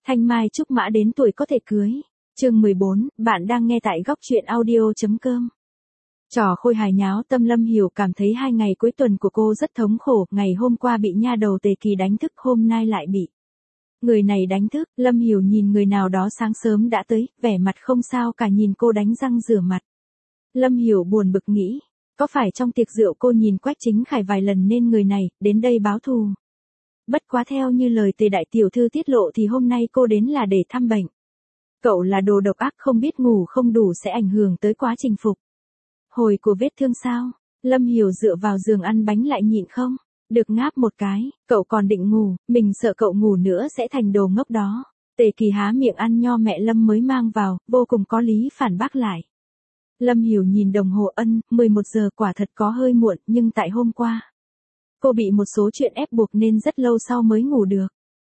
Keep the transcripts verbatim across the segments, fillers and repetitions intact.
Thanh mai trúc mã đến tuổi có thể cưới. Chương mười bốn, bạn đang nghe tại góc truyện audio.com. Trò khôi hài nháo tâm Lâm Hiểu cảm thấy hai ngày cuối tuần của cô rất thống khổ, ngày hôm qua bị nha đầu Tề Kỳ đánh thức, hôm nay lại bị người này đánh thức. Lâm Hiểu nhìn người nào đó sáng sớm đã tới, vẻ mặt không sao cả nhìn cô đánh răng rửa mặt. Lâm Hiểu buồn bực nghĩ, có phải trong tiệc rượu cô nhìn Quách Chính Khải vài lần nên người này đến đây báo thù. Bất quá theo như lời Tề đại tiểu thư tiết lộ thì hôm nay cô đến là để thăm bệnh. Cậu là đồ độc ác, không biết ngủ không đủ sẽ ảnh hưởng tới quá trình phục hồi của vết thương sao? Lâm Hiểu dựa vào giường ăn bánh lại nhịn không được ngáp một cái, cậu còn định ngủ, mình sợ cậu ngủ nữa sẽ thành đồ ngốc đó. Tề Kỳ há miệng ăn nho mẹ Lâm mới mang vào, vô cùng có lý phản bác lại. Lâm Hiểu nhìn đồng hồ, ân, mười một giờ quả thật có hơi muộn, nhưng tại hôm qua cô bị một số chuyện ép buộc nên rất lâu sau mới ngủ được.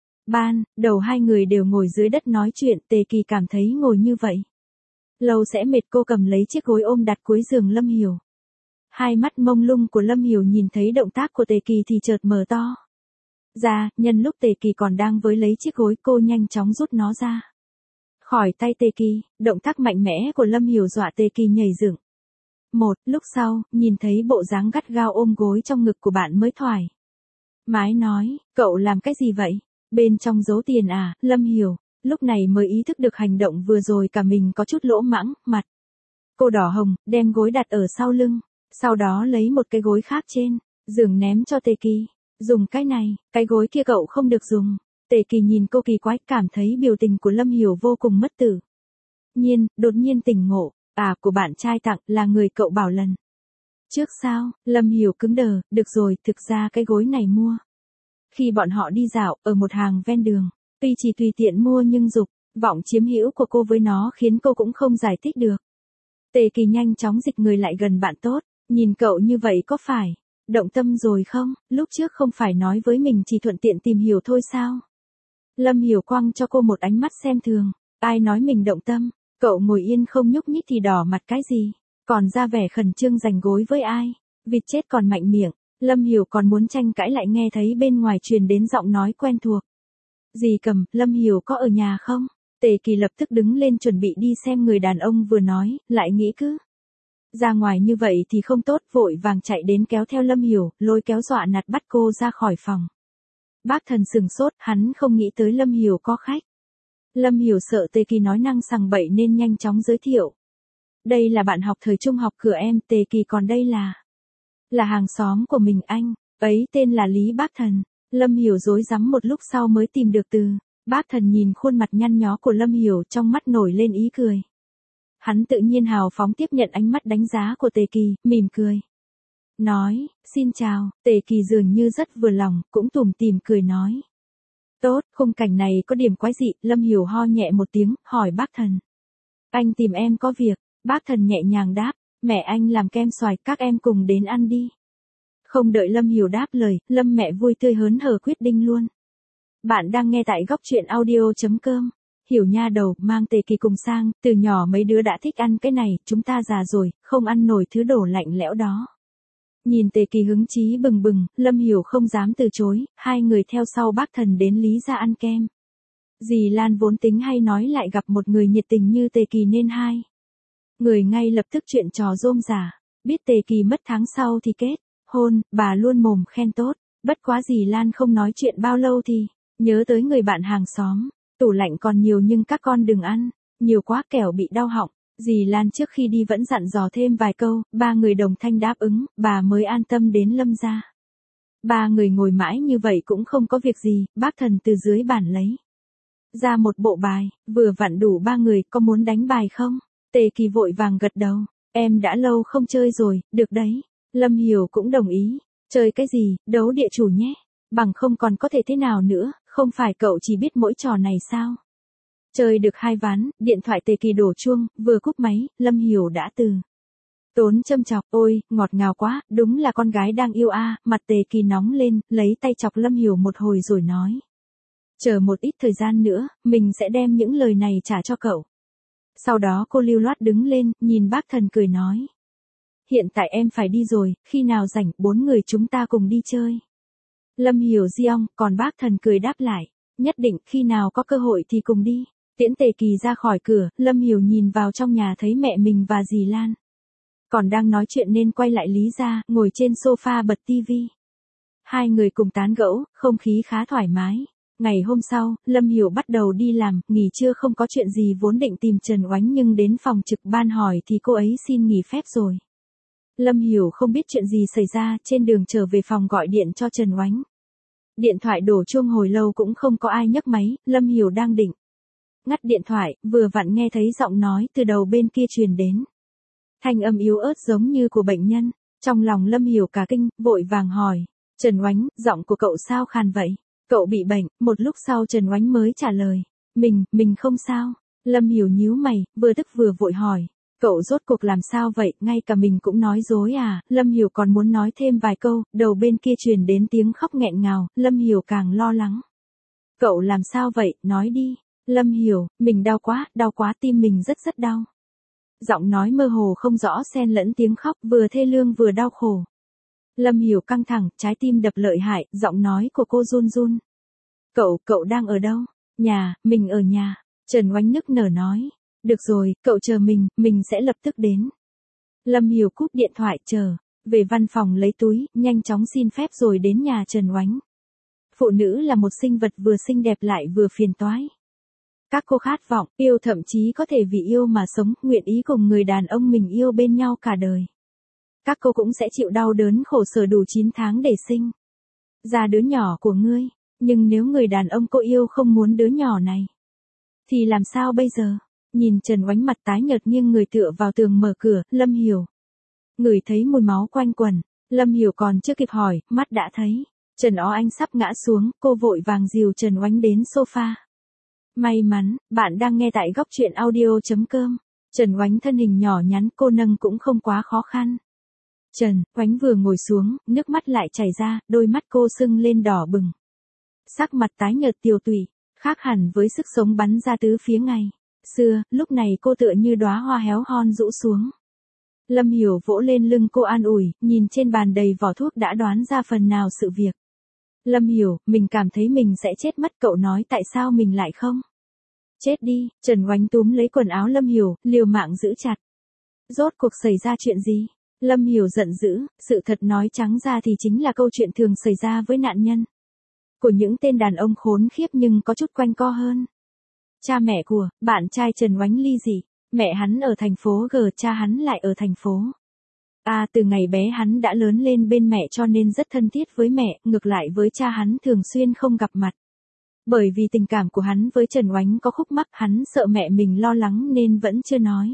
Ban đầu hai người đều ngồi dưới đất nói chuyện, Tề Kỳ cảm thấy ngồi như vậy lâu sẽ mệt, cô cầm lấy chiếc gối ôm đặt cuối giường Lâm Hiểu. Hai mắt mông lung của Lâm Hiểu nhìn thấy động tác của Tề Kỳ thì chợt mở to ra, nhân lúc Tề Kỳ còn đang với lấy chiếc gối, cô nhanh chóng rút nó ra khỏi tay Tề Kỳ. Động tác mạnh mẽ của Lâm Hiểu dọa Tề Kỳ nhảy dựng. Một lúc sau, nhìn thấy bộ dáng gắt gao ôm gối trong ngực của bạn mới thoải mái nói, cậu làm cái gì vậy? Bên trong giấu tiền à? Lâm Hiểu lúc này mới ý thức được hành động vừa rồi cả mình có chút lỗ mãng, mặt cô đỏ hồng, đem gối đặt ở sau lưng, sau đó lấy một cái gối khác trên giường ném cho Tề Kỳ. Dùng cái này, cái gối kia cậu không được dùng. Tề Kỳ nhìn cô kỳ quái, cảm thấy biểu tình của Lâm Hiểu vô cùng mất tự nhiên, đột nhiên tỉnh ngộ, à, của bạn trai tặng, là người cậu bảo lần trước sao? Lâm Hiểu cứng đờ, được rồi, thực ra cái gối này mua khi bọn họ đi dạo ở một hàng ven đường, tuy chỉ tùy tiện mua nhưng dục vọng chiếm hữu của cô với nó khiến cô cũng không giải thích được. Tề Kỳ nhanh chóng dịch người lại gần, bạn tốt, nhìn cậu như vậy có phải động tâm rồi không? Lúc trước không phải nói với mình chỉ thuận tiện tìm hiểu thôi sao? Lâm Hiểu quăng cho cô một ánh mắt xem thường, ai nói mình động tâm? Cậu ngồi yên không nhúc nhích thì đỏ mặt cái gì, còn ra vẻ khẩn trương giành gối với ai? Vịt chết còn mạnh miệng. Lâm Hiểu còn muốn tranh cãi lại nghe thấy bên ngoài truyền đến giọng nói quen thuộc. Dì Cầm, Lâm Hiểu có ở nhà không? Tề Kỳ lập tức đứng lên chuẩn bị đi xem người đàn ông vừa nói, lại nghĩ cứ ra ngoài như vậy thì không tốt, vội vàng chạy đến kéo theo Lâm Hiểu, lôi kéo dọa nạt bắt cô ra khỏi phòng. Bác Thần sừng sốt, hắn không nghĩ tới Lâm Hiểu có khách. Lâm Hiểu sợ Tề Kỳ nói năng sằng bậy nên nhanh chóng giới thiệu. Đây là bạn học thời trung học cửa em, Tề Kỳ, còn đây là là hàng xóm của mình, anh ấy tên là Lý Bác Thần. Lâm Hiểu rối rắm một lúc sau mới tìm được từ. Bác Thần nhìn khuôn mặt nhăn nhó của Lâm Hiểu, trong mắt nổi lên ý cười. Hắn tự nhiên hào phóng tiếp nhận ánh mắt đánh giá của Tề Kỳ, mỉm cười nói, xin chào. Tề Kỳ dường như rất vừa lòng, cũng tủm tỉm cười nói, tốt. Khung cảnh này có điểm quái dị. Lâm Hiểu ho nhẹ một tiếng, hỏi Bác Thần, anh tìm em có việc? Bác Thần nhẹ nhàng đáp, mẹ anh làm kem xoài, các em cùng đến ăn đi. Không đợi Lâm Hiểu đáp lời, Lâm mẹ vui tươi hớn hở quyết định luôn. Bạn đang nghe tại góc truyện audio.com. Hiểu nha đầu, mang Tề Kỳ cùng sang, từ nhỏ mấy đứa đã thích ăn cái này, chúng ta già rồi, không ăn nổi thứ đổ lạnh lẽo đó. Nhìn Tề Kỳ hứng chí bừng bừng, Lâm Hiểu không dám từ chối, hai người theo sau Bác Thần đến Lý gia ăn kem. Dì Lan vốn tính hay nói lại gặp một người nhiệt tình như Tề Kỳ nên hai người ngay lập tức chuyện trò rôm rả. Biết Tề Kỳ mất tháng sau thì kết hôn, bà luôn mồm khen tốt. Bất quá dì Lan không nói chuyện bao lâu thì nhớ tới người bạn hàng xóm. Tủ lạnh còn nhiều nhưng các con đừng ăn nhiều quá kẻo bị đau họng. Dì Lan trước khi đi vẫn dặn dò thêm vài câu, ba người đồng thanh đáp ứng, bà mới an tâm đến Lâm gia. Ba người ngồi mãi như vậy cũng không có việc gì, Bác Thần từ dưới bàn lấy ra một bộ bài, vừa vặn đủ ba người, có muốn đánh bài không? Tề Kỳ vội vàng gật đầu, em đã lâu không chơi rồi, được đấy. Lâm Hiểu cũng đồng ý, chơi cái gì, đấu địa chủ nhé, bằng không còn có thể thế nào nữa, không phải cậu chỉ biết mỗi trò này sao? Chơi được hai ván, điện thoại Tề Kỳ đổ chuông, vừa cúp máy, Lâm Hiểu đã từ tốn châm chọc, ôi, ngọt ngào quá, đúng là con gái đang yêu a. Mặt Tề Kỳ nóng lên, lấy tay chọc Lâm Hiểu một hồi rồi nói, chờ một ít thời gian nữa, mình sẽ đem những lời này trả cho cậu. Sau đó cô lưu loát đứng lên, nhìn Bác Thần cười nói, hiện tại em phải đi rồi, khi nào rảnh, bốn người chúng ta cùng đi chơi. Lâm Hiểu giong, còn Bác Thần cười đáp lại, Nhất định, khi nào có cơ hội thì cùng đi. Tiễn Tề Kỳ ra khỏi cửa, Lâm Hiểu nhìn vào trong nhà thấy mẹ mình và dì Lan. Còn đang nói chuyện nên quay lại Lý gia, ngồi trên sofa bật tivi. Hai người cùng tán gẫu, không khí khá thoải mái. Ngày hôm sau, Lâm Hiểu bắt đầu đi làm, nghỉ trưa không có chuyện gì vốn định tìm Trần Oánh nhưng đến phòng trực ban hỏi thì cô ấy xin nghỉ phép rồi. Lâm Hiểu không biết chuyện gì xảy ra, trên đường trở về phòng gọi điện cho Trần Oánh. Điện thoại đổ chuông hồi lâu cũng không có ai nhấc máy, Lâm Hiểu đang định ngắt điện thoại, vừa vặn nghe thấy giọng nói từ đầu bên kia truyền đến. Thanh âm yếu ớt giống như của bệnh nhân, trong lòng Lâm Hiểu cả kinh, vội vàng hỏi, Trần Oánh, giọng của cậu sao khàn vậy? Cậu bị bệnh, một lúc sau Trần Oánh mới trả lời, mình, mình không sao. Lâm Hiểu nhíu mày, vừa tức vừa vội hỏi, cậu rốt cuộc làm sao vậy, ngay cả mình cũng nói dối à? Lâm Hiểu còn muốn nói thêm vài câu, đầu bên kia truyền đến tiếng khóc nghẹn ngào, Lâm Hiểu càng lo lắng. Cậu làm sao vậy, nói đi. Lâm Hiểu, mình đau quá, đau quá, tim mình rất rất đau. Giọng nói mơ hồ không rõ xen lẫn tiếng khóc, vừa thê lương vừa đau khổ. Lâm Hiểu căng thẳng, trái tim đập lợi hại, giọng nói của cô run run. Cậu, cậu đang ở đâu? Nhà, mình ở nhà. Trần Oánh nức nở nói. Được rồi, cậu chờ mình, mình sẽ lập tức đến. Lâm Hiểu cúp điện thoại chờ, về văn phòng lấy túi, nhanh chóng xin phép rồi đến nhà Trần Oánh. Phụ nữ là một sinh vật vừa xinh đẹp lại vừa phiền toái. Các cô khát vọng, yêu thậm chí có thể vì yêu mà sống, nguyện ý cùng người đàn ông mình yêu bên nhau cả đời. Các cô cũng sẽ chịu đau đớn khổ sở đủ chín tháng để sinh ra đứa nhỏ của ngươi. Nhưng nếu người đàn ông cô yêu không muốn đứa nhỏ này, thì làm sao bây giờ? Nhìn Trần Oánh mặt tái nhợt nghiêng người tựa vào tường mở cửa, Lâm Hiểu ngửi thấy mùi máu quanh quẩn. Lâm Hiểu còn chưa kịp hỏi, mắt đã thấy Trần Ó Anh sắp ngã xuống, cô vội vàng dìu Trần Oánh đến sofa. May mắn, bạn đang nghe tại góc truyện audio chấm com. Trần Oánh thân hình nhỏ nhắn, cô nâng cũng không quá khó khăn. Trần Oánh vừa ngồi xuống, nước mắt lại chảy ra, đôi mắt cô sưng lên đỏ bừng. Sắc mặt tái nhợt tiều tụy, khác hẳn với sức sống bắn ra tứ phía ngày xưa, lúc này cô tựa như đóa hoa héo hon rũ xuống. Lâm Hiểu vỗ lên lưng cô an ủi, nhìn trên bàn đầy vỏ thuốc đã đoán ra phần nào sự việc. Lâm Hiểu, mình cảm thấy mình sẽ chết mất, cậu nói tại sao mình lại không? Chết đi. Trần Oánh túm lấy quần áo Lâm Hiểu, liều mạng giữ chặt. Rốt cuộc xảy ra chuyện gì? Lâm Hiểu giận dữ, sự thật nói trắng ra thì chính là câu chuyện thường xảy ra với nạn nhân. Của những tên đàn ông khốn khiếp nhưng có chút quanh co hơn. Cha mẹ của bạn trai Trần Oánh ly dị, mẹ hắn ở thành phố G, cha hắn lại ở thành phố A. Từ ngày bé hắn đã lớn lên bên mẹ cho nên rất thân thiết với mẹ, ngược lại với cha hắn thường xuyên không gặp mặt. Bởi vì tình cảm của hắn với Trần Oánh có khúc mắc, hắn sợ mẹ mình lo lắng nên vẫn chưa nói.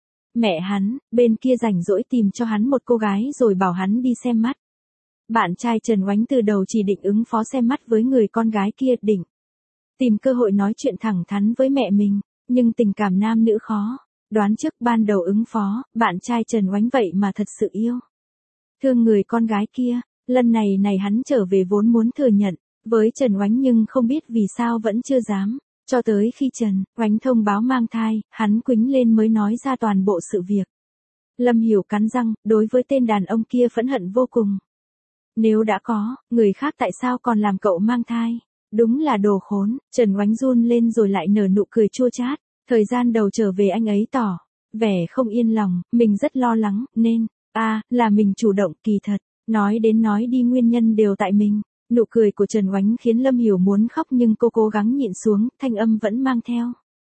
Mẹ hắn, bên kia rảnh rỗi tìm cho hắn một cô gái rồi bảo hắn đi xem mắt. Bạn trai Trần Oánh từ đầu chỉ định ứng phó xem mắt với người con gái kia, định tìm cơ hội nói chuyện thẳng thắn với mẹ mình, nhưng tình cảm nam nữ khó đoán trước, ban đầu ứng phó, bạn trai Trần Oánh vậy mà thật sự yêu thương người con gái kia. Lần này này hắn trở về vốn muốn thừa nhận với Trần Oánh nhưng không biết vì sao vẫn chưa dám, cho tới khi Trần Oánh thông báo mang thai, hắn quĩnh lên mới nói ra toàn bộ sự việc. Lâm Hiểu cắn răng, đối với tên đàn ông kia phẫn hận vô cùng. Nếu đã có người khác tại sao còn làm cậu mang thai? Đúng là đồ khốn. Trần Oánh run lên rồi lại nở nụ cười chua chát. Thời gian đầu trở về anh ấy tỏ vẻ không yên lòng, mình rất lo lắng, nên, a à, là mình chủ động, kỳ thật, nói đến nói đi nguyên nhân đều tại mình. Nụ cười của Trần Oánh khiến Lâm Hiểu muốn khóc nhưng cô cố gắng nhịn xuống, thanh âm vẫn mang theo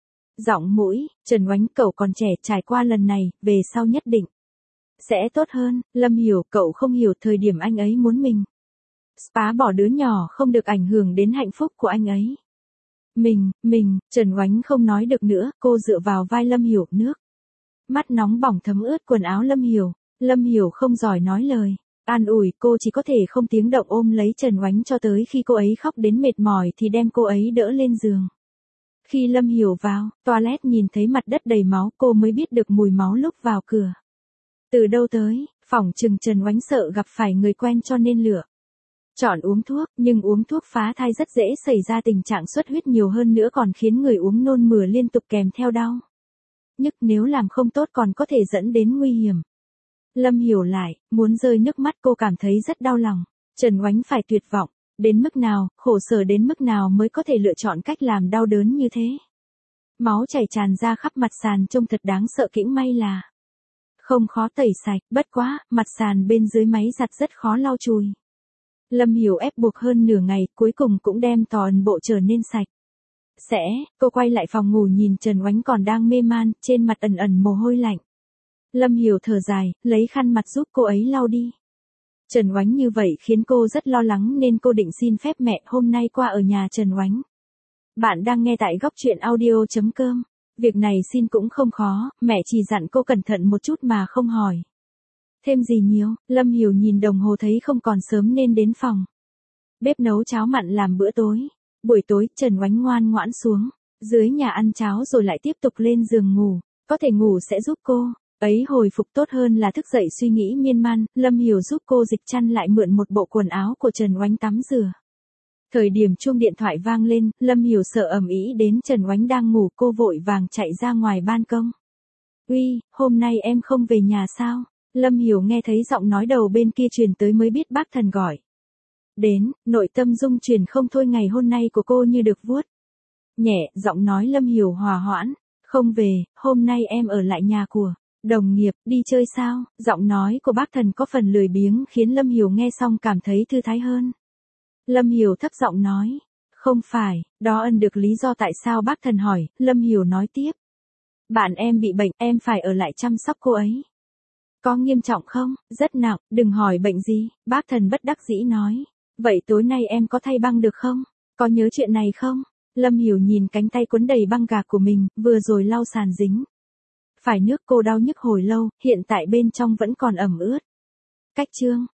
giọng mũi. Trần Oánh, cậu còn trẻ, trải qua lần này, về sau nhất định sẽ tốt hơn. Lâm Hiểu, cậu không hiểu thời điểm anh ấy muốn mình phá bỏ đứa nhỏ không được ảnh hưởng đến hạnh phúc của anh ấy. Mình, mình, Trần Oánh không nói được nữa, cô dựa vào vai Lâm Hiểu, nước mắt nóng bỏng thấm ướt quần áo Lâm Hiểu. Lâm Hiểu không giỏi nói lời an ủi, cô chỉ có thể không tiếng động ôm lấy Trần Oánh cho tới khi cô ấy khóc đến mệt mỏi thì đem cô ấy đỡ lên giường. Khi Lâm Hiểu vào toilet nhìn thấy mặt đất đầy máu, cô mới biết được mùi máu lúc vào cửa từ đâu tới. Phỏng chừng Trần Oánh sợ gặp phải người quen cho nên lựa chọn uống thuốc, nhưng uống thuốc phá thai rất dễ xảy ra tình trạng xuất huyết, nhiều hơn nữa còn khiến người uống nôn mửa liên tục kèm theo đau nhức, nếu làm không tốt còn có thể dẫn đến nguy hiểm. Lâm Hiểu lại muốn rơi nước mắt, cô cảm thấy rất đau lòng. Trần Oánh phải tuyệt vọng, Đến mức nào, khổ sở đến mức nào mới có thể lựa chọn cách làm đau đớn như thế. Máu chảy tràn ra khắp mặt sàn trông thật đáng sợ, kĩnh may là không khó tẩy sạch, bất quá, mặt sàn bên dưới máy giặt rất khó lau chùi. Lâm Hiểu ép buộc hơn nửa ngày, cuối cùng cũng đem toàn bộ trở nên sạch. Sẽ, cô quay lại phòng ngủ nhìn Trần Oánh còn đang mê man, trên mặt ẩn ẩn mồ hôi lạnh. Lâm Hiểu thở dài, lấy khăn mặt giúp cô ấy lau đi. Trần Oánh như vậy khiến cô rất lo lắng nên cô định xin phép mẹ hôm nay qua ở nhà Trần Oánh. Bạn đang nghe tại góc truyện audio chấm com. Việc này xin cũng không khó, mẹ chỉ dặn cô cẩn thận một chút mà không hỏi thêm gì nhiều. Lâm Hiểu nhìn đồng hồ thấy không còn sớm nên đến phòng bếp nấu cháo mặn làm bữa tối. Buổi tối, Trần Oánh ngoan ngoãn xuống dưới nhà ăn cháo rồi lại tiếp tục lên giường ngủ. Có thể ngủ sẽ giúp cô ấy hồi phục tốt hơn là thức dậy suy nghĩ miên man. Lâm Hiểu giúp cô dịch chăn lại mượn một bộ quần áo của Trần Oánh tắm rửa. Thời điểm chuông điện thoại vang lên, Lâm Hiểu sợ ầm ĩ đến Trần Oánh đang ngủ, cô vội vàng chạy ra ngoài ban công. Uy, hôm nay em không về nhà sao? Lâm Hiểu nghe thấy giọng nói đầu bên kia truyền tới mới biết bác Thần gọi đến, nội tâm rung chuyển không thôi, ngày hôm nay của cô như được vuốt nhẹ, giọng nói Lâm Hiểu hòa hoãn. Không về, hôm nay em ở lại nhà của đồng nghiệp, đi chơi sao? Giọng nói của bác Thần có phần lười biếng khiến Lâm Hiểu nghe xong cảm thấy thư thái hơn. Lâm Hiểu thấp giọng nói, không phải, đó ân được lý do tại sao bác Thần hỏi. Lâm Hiểu nói tiếp, bạn em bị bệnh, em phải ở lại chăm sóc cô ấy. Có nghiêm trọng không? Rất nặng, đừng hỏi bệnh gì, bác Thần bất đắc dĩ nói. Vậy tối nay em có thay băng được không? Có nhớ chuyện này không? Lâm Hiểu nhìn cánh tay quấn đầy băng gạc của mình, vừa rồi lau sàn dính phải nước, cô đau nhức hồi lâu, hiện tại bên trong vẫn còn ẩm ướt. Cách chương